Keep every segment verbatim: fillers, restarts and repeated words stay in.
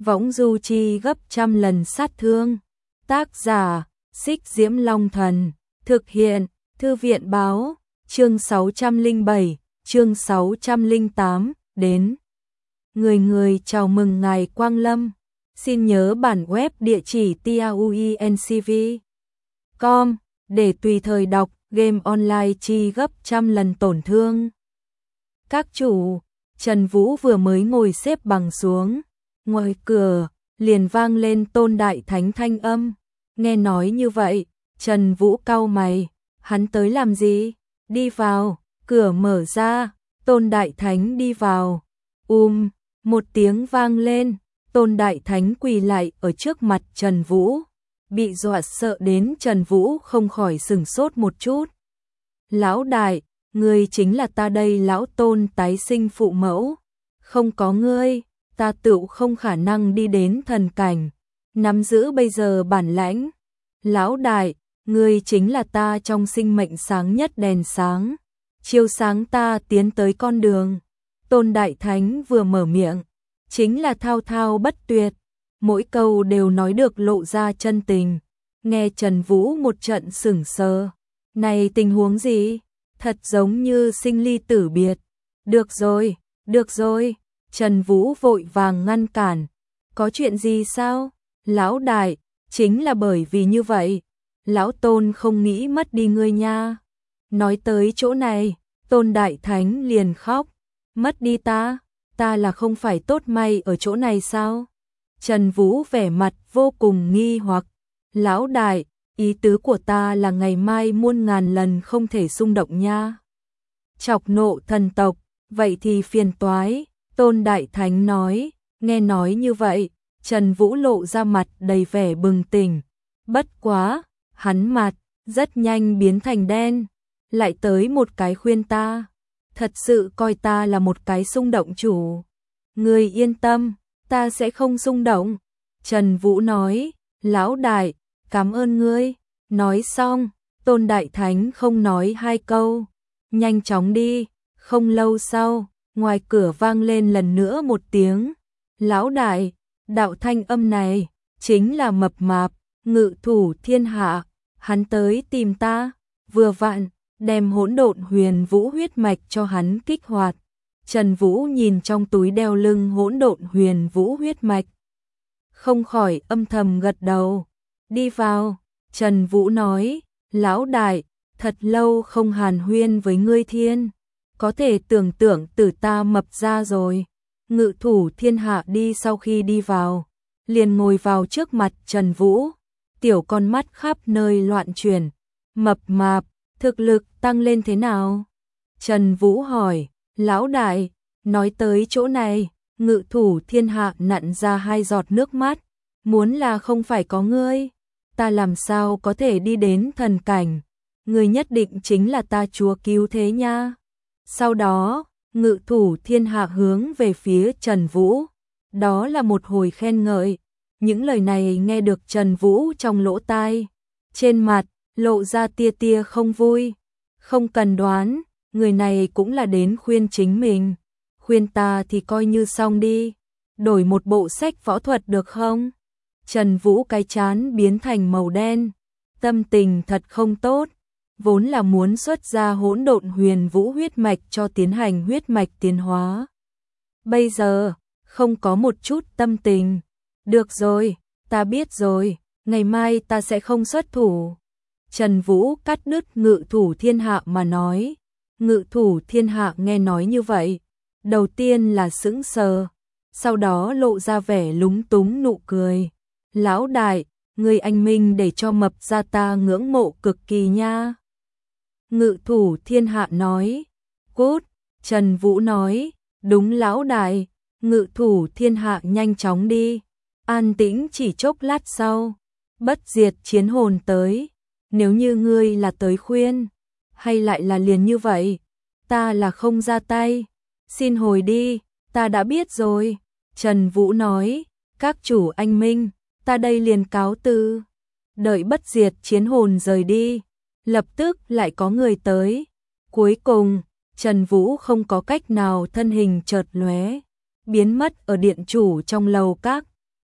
võng du chi gấp trăm lần sát thương. Tác giả, Xích Diễm Long Thần. Thực hiện, Thư viện Báo. Chương sáu trăm lẻ bảy, chương sáu trăm lẻ tám, đến. Người người chào mừng ngài Quang Lâm. Xin nhớ bản web địa chỉ tauencv chấm com để tùy thời đọc game online chi gấp trăm lần tổn thương. Các chủ, Trần Vũ vừa mới ngồi xếp bằng xuống, ngoài cửa liền vang lên Tôn Đại Thánh thanh âm. Nghe nói như vậy, Trần Vũ cau mày, hắn tới làm gì? Đi vào, cửa mở ra, Tôn Đại Thánh đi vào. Um, một tiếng vang lên, Tôn Đại Thánh quỳ lại ở trước mặt Trần Vũ, bị dọa sợ đến Trần Vũ không khỏi sửng sốt một chút. Lão đại, ngươi chính là ta đây lão Tôn tái sinh phụ mẫu, không có ngươi, ta tựu không khả năng đi đến thần cảnh, nắm giữ bây giờ bản lãnh. Lão đại, ngươi chính là ta trong sinh mệnh sáng nhất đèn sáng, chiếu sáng ta tiến tới con đường. Tôn Đại Thánh vừa mở miệng, chính là thao thao bất tuyệt, mỗi câu đều nói được lộ ra chân tình. Nghe Trần Vũ một trận sửng sờ, này tình huống gì? Thật giống như sinh ly tử biệt. Được rồi, được rồi, Trần Vũ vội vàng ngăn cản. Có chuyện gì sao? Lão đại, chính là bởi vì như vậy, lão Tôn không nghĩ mất đi ngươi nha. Nói tới chỗ này, Tôn Đại Thánh liền khóc. Mất đi ta? Ta là không phải tốt may ở chỗ này sao? Trần Vũ vẻ mặt vô cùng nghi hoặc. Lão đại, ý tứ của ta là ngày mai muôn ngàn lần không thể xung động nha. Chọc nộ thần tộc, vậy thì phiền toái. Tôn Đại Thánh nói. Nghe nói như vậy, Trần Vũ lộ ra mặt đầy vẻ bừng tỉnh. Bất quá, hắn mặt rất nhanh biến thành đen, lại tới một cái khuyên ta. Thật sự coi ta là một cái xung động chủ. Ngươi yên tâm, ta sẽ không xung động. Trần Vũ nói. Lão đại, cảm ơn ngươi. Nói xong, Tôn Đại Thánh không nói hai câu, nhanh chóng đi. Không lâu sau, ngoài cửa vang lên lần nữa một tiếng. Lão đại, đạo thanh âm này chính là mập mạp, ngự thủ thiên hạ, hắn tới tìm ta, vừa vặn đem hỗn độn huyền vũ huyết mạch cho hắn kích hoạt. Trần Vũ nhìn trong túi đeo lưng hỗn độn huyền vũ huyết mạch, không khỏi âm thầm gật đầu. Đi vào, Trần Vũ nói. Lão đại, thật lâu không hàn huyên với ngươi thiên, có thể tưởng tượng từ ta mập ra rồi. Ngự thủ thiên hạ đi sau khi đi vào, liền ngồi vào trước mặt Trần Vũ, tiểu con mắt khắp nơi loạn chuyển. Mập mạp, thực lực tăng lên thế nào? Trần Vũ hỏi. Lão đại, nói tới chỗ này, ngự thủ thiên hạ nặn ra hai giọt nước mắt. Muốn là không phải có ngươi, ta làm sao có thể đi đến thần cảnh? Ngươi nhất định chính là ta chúa cứu thế nha. Sau đó, ngự thủ thiên hạ hướng về phía Trần Vũ, đó là một hồi khen ngợi. Những lời này nghe được Trần Vũ trong lỗ tai, trên mặt lộ ra tia tia không vui. Không cần đoán, người này cũng là đến khuyên chính mình. Khuyên ta thì coi như xong đi, đổi một bộ sách võ thuật được không? Trần Vũ cái trán biến thành màu đen, tâm tình thật không tốt, vốn là muốn xuất ra hỗn độn huyền vũ huyết mạch cho tiến hành huyết mạch tiến hóa. Bây giờ, không có một chút tâm tình. Được rồi, ta biết rồi, ngày mai ta sẽ không xuất thủ. Trần Vũ cắt đứt ngự thủ thiên hạ mà nói. Ngự thủ thiên hạ nghe nói như vậy, đầu tiên là sững sờ, sau đó lộ ra vẻ lúng túng nụ cười. Lão đại, người anh minh để cho mập ra ta ngưỡng mộ cực kỳ nha. Ngự thủ thiên hạ nói. Cút, Trần Vũ nói. Đúng lão đại. Ngự thủ thiên hạ nhanh chóng đi. An tĩnh chỉ chốc lát sau, bất diệt chiến hồn tới. Nếu như ngươi là tới khuyên, hay lại là liền như vậy, ta là không ra tay. Xin hồi đi, ta đã biết rồi. Trần Vũ nói. Các chủ anh minh, ta đây liền cáo từ. Đợi bất diệt chiến hồn rời đi, lập tức lại có người tới. Cuối cùng, Trần Vũ không có cách nào thân hình chợt lóe, biến mất ở điện chủ trong lầu các.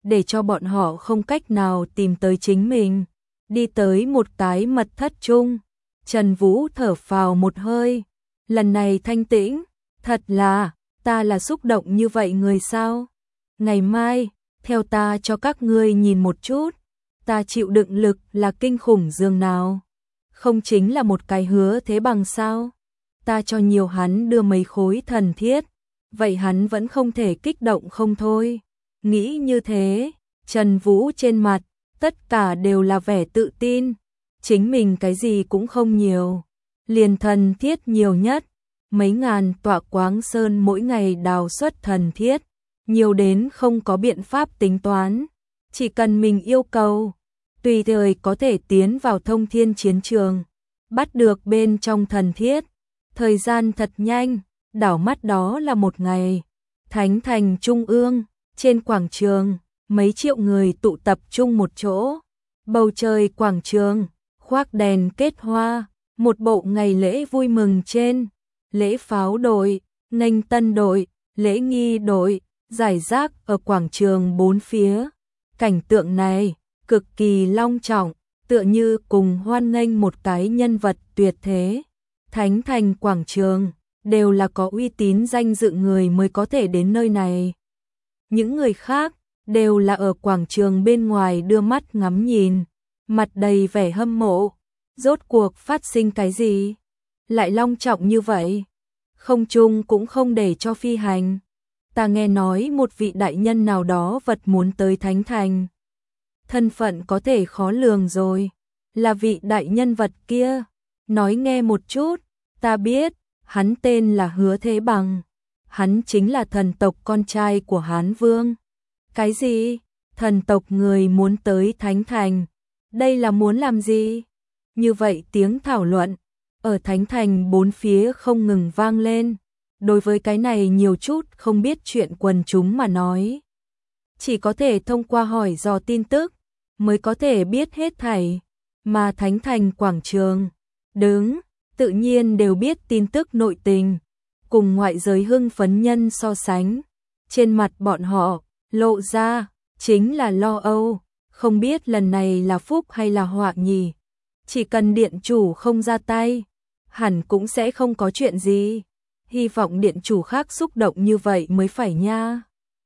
để cho bọn họ không cách nào tìm tới chính mình. Đi tới một cái mật thất chung, Trần Vũ thở phào một hơi, lần này thanh tĩnh, thật là, ta là xúc động như vậy người sao? Ngày mai, theo ta cho các ngươi nhìn một chút, ta chịu đựng lực là kinh khủng dường nào. Không chính là một cái hứa thế bằng sao? Ta cho nhiều hắn đưa mấy khối thần thiết, vậy hắn vẫn không thể kích động không thôi. Nghĩ như thế, Trần Vũ trên mặt, tất cả đều là vẻ tự tin. Chính mình cái gì cũng không nhiều, liền thần thiết nhiều nhất. Mấy ngàn tọa Quáng Sơn mỗi ngày đào xuất thần thiết, nhiều đến không có biện pháp tính toán. Chỉ cần mình yêu cầu, tùy thời có thể tiến vào thông thiên chiến trường, bắt được bên trong thần thiết. Thời gian thật nhanh, đảo mắt đó là một ngày. Thánh thành trung ương, trên quảng trường, mấy triệu người tụ tập trung một chỗ. Bầu trời quảng trường, khoác đèn kết hoa, một bộ ngày lễ vui mừng trên. Lễ pháo đội, nghênh tân đội, lễ nghi đội, giải rác ở quảng trường bốn phía. Cảnh tượng này, cực kỳ long trọng, tựa như cùng hoan nghênh một cái nhân vật tuyệt thế. Thánh thành quảng trường, đều là có uy tín danh dự người mới có thể đến nơi này. Những người khác, đều là ở quảng trường bên ngoài đưa mắt ngắm nhìn, mặt đầy vẻ hâm mộ. Rốt cuộc phát sinh cái gì? Lại long trọng như vậy? Không trung cũng không để cho phi hành. Ta nghe nói một vị đại nhân nào đó vật muốn tới Thánh Thành. Thân phận có thể khó lường rồi. Là vị đại nhân vật kia. Nói nghe một chút, ta biết, hắn tên là Hứa Thế Bằng. Hắn chính là thần tộc con trai của Hán Vương. Cái gì? Thần tộc người muốn tới Thánh Thành. Đây là muốn làm gì? Như vậy tiếng thảo luận ở Thánh Thành bốn phía không ngừng vang lên. Đối với cái này nhiều chút không biết chuyện quần chúng mà nói, chỉ có thể thông qua hỏi dò tin tức mới có thể biết hết thảy. Mà Thánh Thành quảng trường đứng tự nhiên đều biết tin tức nội tình, cùng ngoại giới hưng phấn nhân so sánh, trên mặt bọn họ lộ ra chính là lo âu, không biết lần này là phúc hay là họa nhỉ. Chỉ cần điện chủ không ra tay, hẳn cũng sẽ không có chuyện gì. Hy vọng điện chủ khác xúc động như vậy mới phải nha.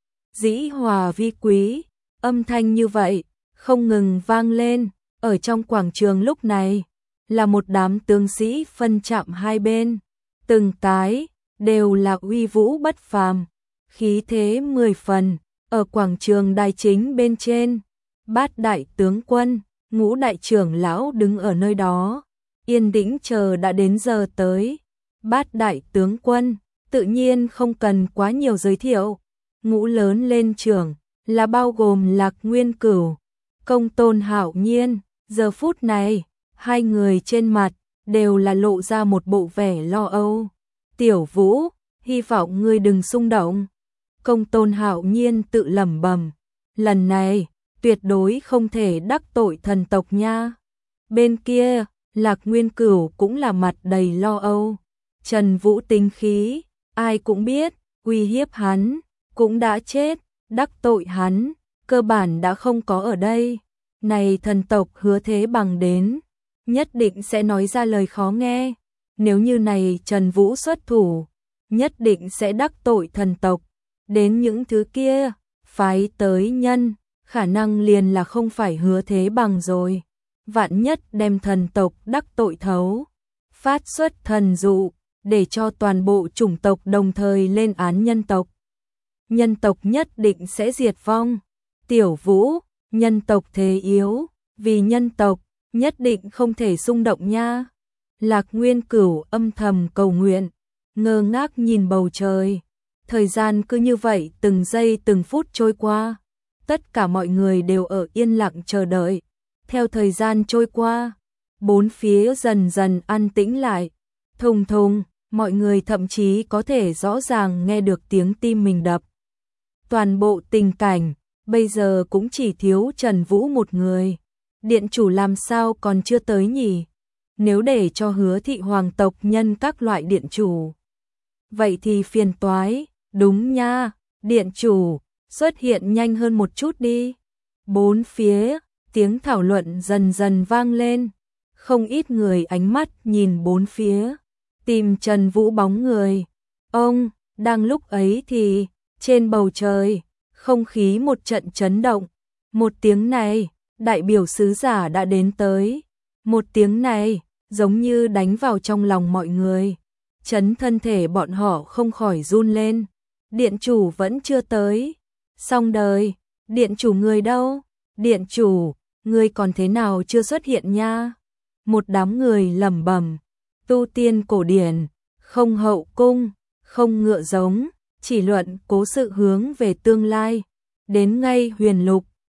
Dĩ hòa vi quý, âm thanh như vậy, không ngừng vang lên. Ở trong quảng trường lúc này, là một đám tướng sĩ phân chạm hai bên. Từng cái, đều là uy vũ bất phàm, khí thế mười phần. Ở quảng trường đài chính bên trên, bát đại tướng quân, ngũ đại trưởng lão đứng ở nơi đó, yên tĩnh chờ đã đến giờ tới. Bát đại tướng quân, tự nhiên không cần quá nhiều giới thiệu. Ngũ lớn lên trưởng, là bao gồm Lạc Nguyên Cửu, Công Tôn Hạo Nhiên. Giờ phút này, hai người trên mặt, đều là lộ ra một bộ vẻ lo âu. Tiểu Vũ, hy vọng ngươi đừng xung động. Công Tôn Hạo Nhiên tự lẩm bẩm, lần này, tuyệt đối không thể đắc tội thần tộc nha. Bên kia, Lạc Nguyên Cửu cũng là mặt đầy lo âu. Trần Vũ tính khí, ai cũng biết, uy hiếp hắn, cũng đã chết, đắc tội hắn, cơ bản đã không có ở đây. Này thần tộc Hứa Thế Bằng đến, nhất định sẽ nói ra lời khó nghe. Nếu như này Trần Vũ xuất thủ, nhất định sẽ đắc tội thần tộc. Đến những thứ kia, phái tới nhân, khả năng liền là không phải Hứa Thế Bằng rồi. Vạn nhất đem thần tộc đắc tội thấu, phát xuất thần dụ, để cho toàn bộ chủng tộc đồng thời lên án nhân tộc. Nhân tộc nhất định sẽ diệt vong. Tiểu Vũ, nhân tộc thế yếu, vì nhân tộc, nhất định không thể xung động nha. Lạc Nguyên Cửu âm thầm cầu nguyện, ngơ ngác nhìn bầu trời. Thời gian cứ như vậy từng giây từng phút trôi qua. Tất cả mọi người đều ở yên lặng chờ đợi. Theo thời gian trôi qua, bốn phía dần dần an tĩnh lại. Thùng thùng, mọi người thậm chí có thể rõ ràng nghe được tiếng tim mình đập. Toàn bộ tình cảnh, bây giờ cũng chỉ thiếu Trần Vũ một người. Điện chủ làm sao còn chưa tới nhỉ? Nếu để cho Hứa thị hoàng tộc nhân các loại điện chủ, vậy thì phiền toái. Đúng nha, điện chủ, xuất hiện nhanh hơn một chút đi. Bốn phía, tiếng thảo luận dần dần vang lên, không ít người ánh mắt nhìn bốn phía, tìm Trần Vũ bóng người. Ông, đang lúc ấy thì, trên bầu trời, không khí một trận chấn động. Một tiếng này, đại biểu sứ giả đã đến tới. Một tiếng này, giống như đánh vào trong lòng mọi người. Chấn thân thể bọn họ không khỏi run lên. Điện chủ vẫn chưa tới. Xong đời, điện chủ người đâu? Điện chủ, người còn thế nào chưa xuất hiện nha? Một đám người lẩm bẩm, tu tiên cổ điển, không hậu cung, không ngựa giống, chỉ luận cố sự hướng về tương lai. Đến ngay huyền lục,